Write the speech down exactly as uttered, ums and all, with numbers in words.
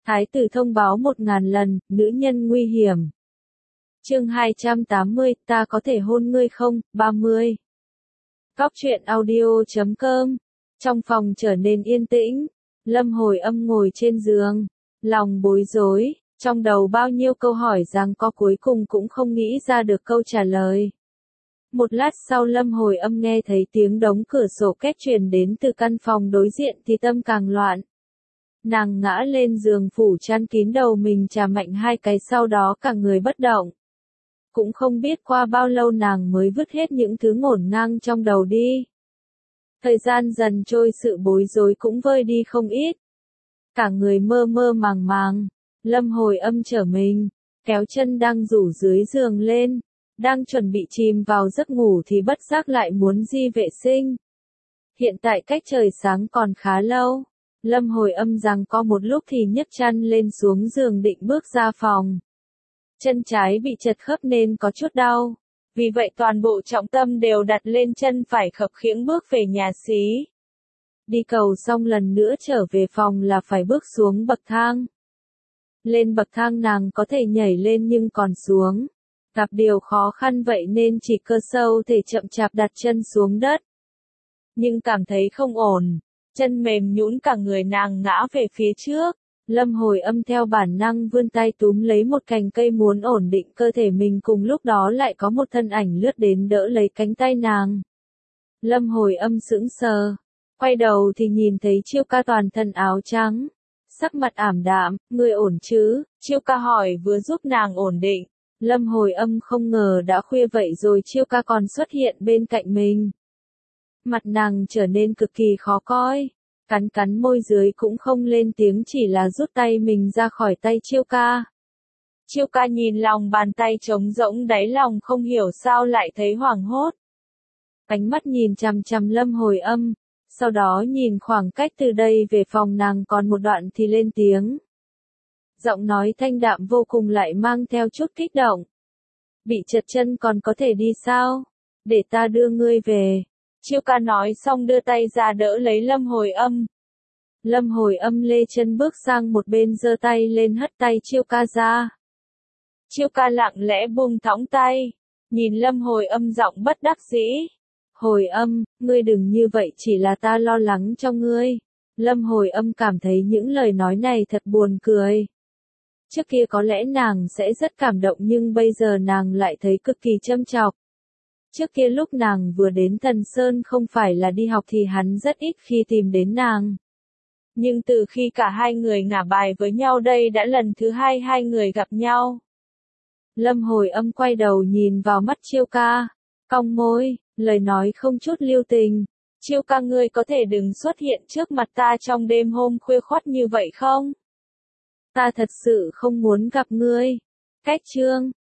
Thái tử thông báo một ngàn lần, nữ nhân nguy hiểm. Chương hai trăm tám mươi, ta có thể hôn ngươi không? ba mươi. Góc truyện audio chấm com. Trong phòng trở nên yên tĩnh, Lâm Hồi Âm ngồi trên giường, lòng bối rối, trong đầu bao nhiêu câu hỏi rằng có cuối cùng cũng không nghĩ ra được câu trả lời. Một lát sau Lâm Hồi Âm nghe thấy tiếng đóng cửa sổ két truyền đến từ căn phòng đối diện thì tâm càng loạn. Nàng ngã lên giường phủ chăn kín đầu mình chà mạnh hai cái, sau đó cả người bất động. Cũng không biết qua bao lâu nàng mới vứt hết những thứ ngổn ngang trong đầu đi. Thời gian dần trôi, sự bối rối cũng vơi đi không ít. Cả người mơ mơ màng màng, Lâm Hồi Âm trở mình, kéo chân đang rủ dưới giường lên, đang chuẩn bị chìm vào giấc ngủ thì bất giác lại muốn đi vệ sinh. Hiện tại cách trời sáng còn khá lâu, Lâm Hồi Âm rằng có một lúc thì nhấc chăn lên xuống giường định bước ra phòng. Chân trái bị chật khớp nên có chút đau, vì vậy toàn bộ trọng tâm đều đặt lên chân phải, khập khiễng bước về nhà xí. Đi cầu xong lần nữa trở về phòng là phải bước xuống bậc thang. Lên bậc thang nàng có thể nhảy lên nhưng còn xuống, gặp điều khó khăn vậy nên chỉ cơ sâu thể chậm chạp đặt chân xuống đất. Nhưng cảm thấy không ổn, chân mềm nhũn cả người nàng ngã về phía trước. Lâm Hồi Âm theo bản năng vươn tay túm lấy một cành cây muốn ổn định cơ thể mình, cùng lúc đó lại có một thân ảnh lướt đến đỡ lấy cánh tay nàng. Lâm Hồi Âm sững sờ, quay đầu thì nhìn thấy Chiêu Ca toàn thân áo trắng, sắc mặt ảm đạm. Ngươi ổn chứ? Chiêu Ca hỏi vừa giúp nàng ổn định. Lâm Hồi Âm không ngờ đã khuya vậy rồi Chiêu Ca còn xuất hiện bên cạnh mình. Mặt nàng trở nên cực kỳ khó coi. Cắn cắn môi dưới cũng không lên tiếng, chỉ là rút tay mình ra khỏi tay Chiêu Ca. Chiêu Ca nhìn lòng bàn tay trống rỗng, đáy lòng không hiểu sao lại thấy hoảng hốt. Ánh mắt nhìn chằm chằm Lâm Hồi Âm, sau đó nhìn khoảng cách từ đây về phòng nàng còn một đoạn thì lên tiếng. Giọng nói thanh đạm vô cùng lại mang theo chút kích động. Bị trật chân còn có thể đi sao? Để ta đưa ngươi về. Chiêu Ca nói xong đưa tay ra đỡ lấy Lâm Hồi Âm. Lâm Hồi Âm lê chân bước sang một bên, giơ tay lên hất tay Chiêu Ca ra. Chiêu Ca lặng lẽ buông thõng tay, nhìn Lâm Hồi Âm giọng bất đắc dĩ. Hồi Âm, ngươi đừng như vậy, chỉ là ta lo lắng cho ngươi. Lâm Hồi Âm cảm thấy những lời nói này thật buồn cười. Trước kia có lẽ nàng sẽ rất cảm động nhưng bây giờ nàng lại thấy cực kỳ châm chọc. Trước kia lúc nàng vừa đến Thần Sơn không phải là đi học thì hắn rất ít khi tìm đến nàng. Nhưng từ khi cả hai người ngả bài với nhau, đây đã lần thứ hai hai người gặp nhau. Lâm Hồi Âm quay đầu nhìn vào mắt Chiêu Ca, cong môi, lời nói không chút lưu tình. Chiêu Ca, ngươi có thể đừng xuất hiện trước mặt ta trong đêm hôm khuya khoắt như vậy không? Ta thật sự không muốn gặp ngươi. Cách chương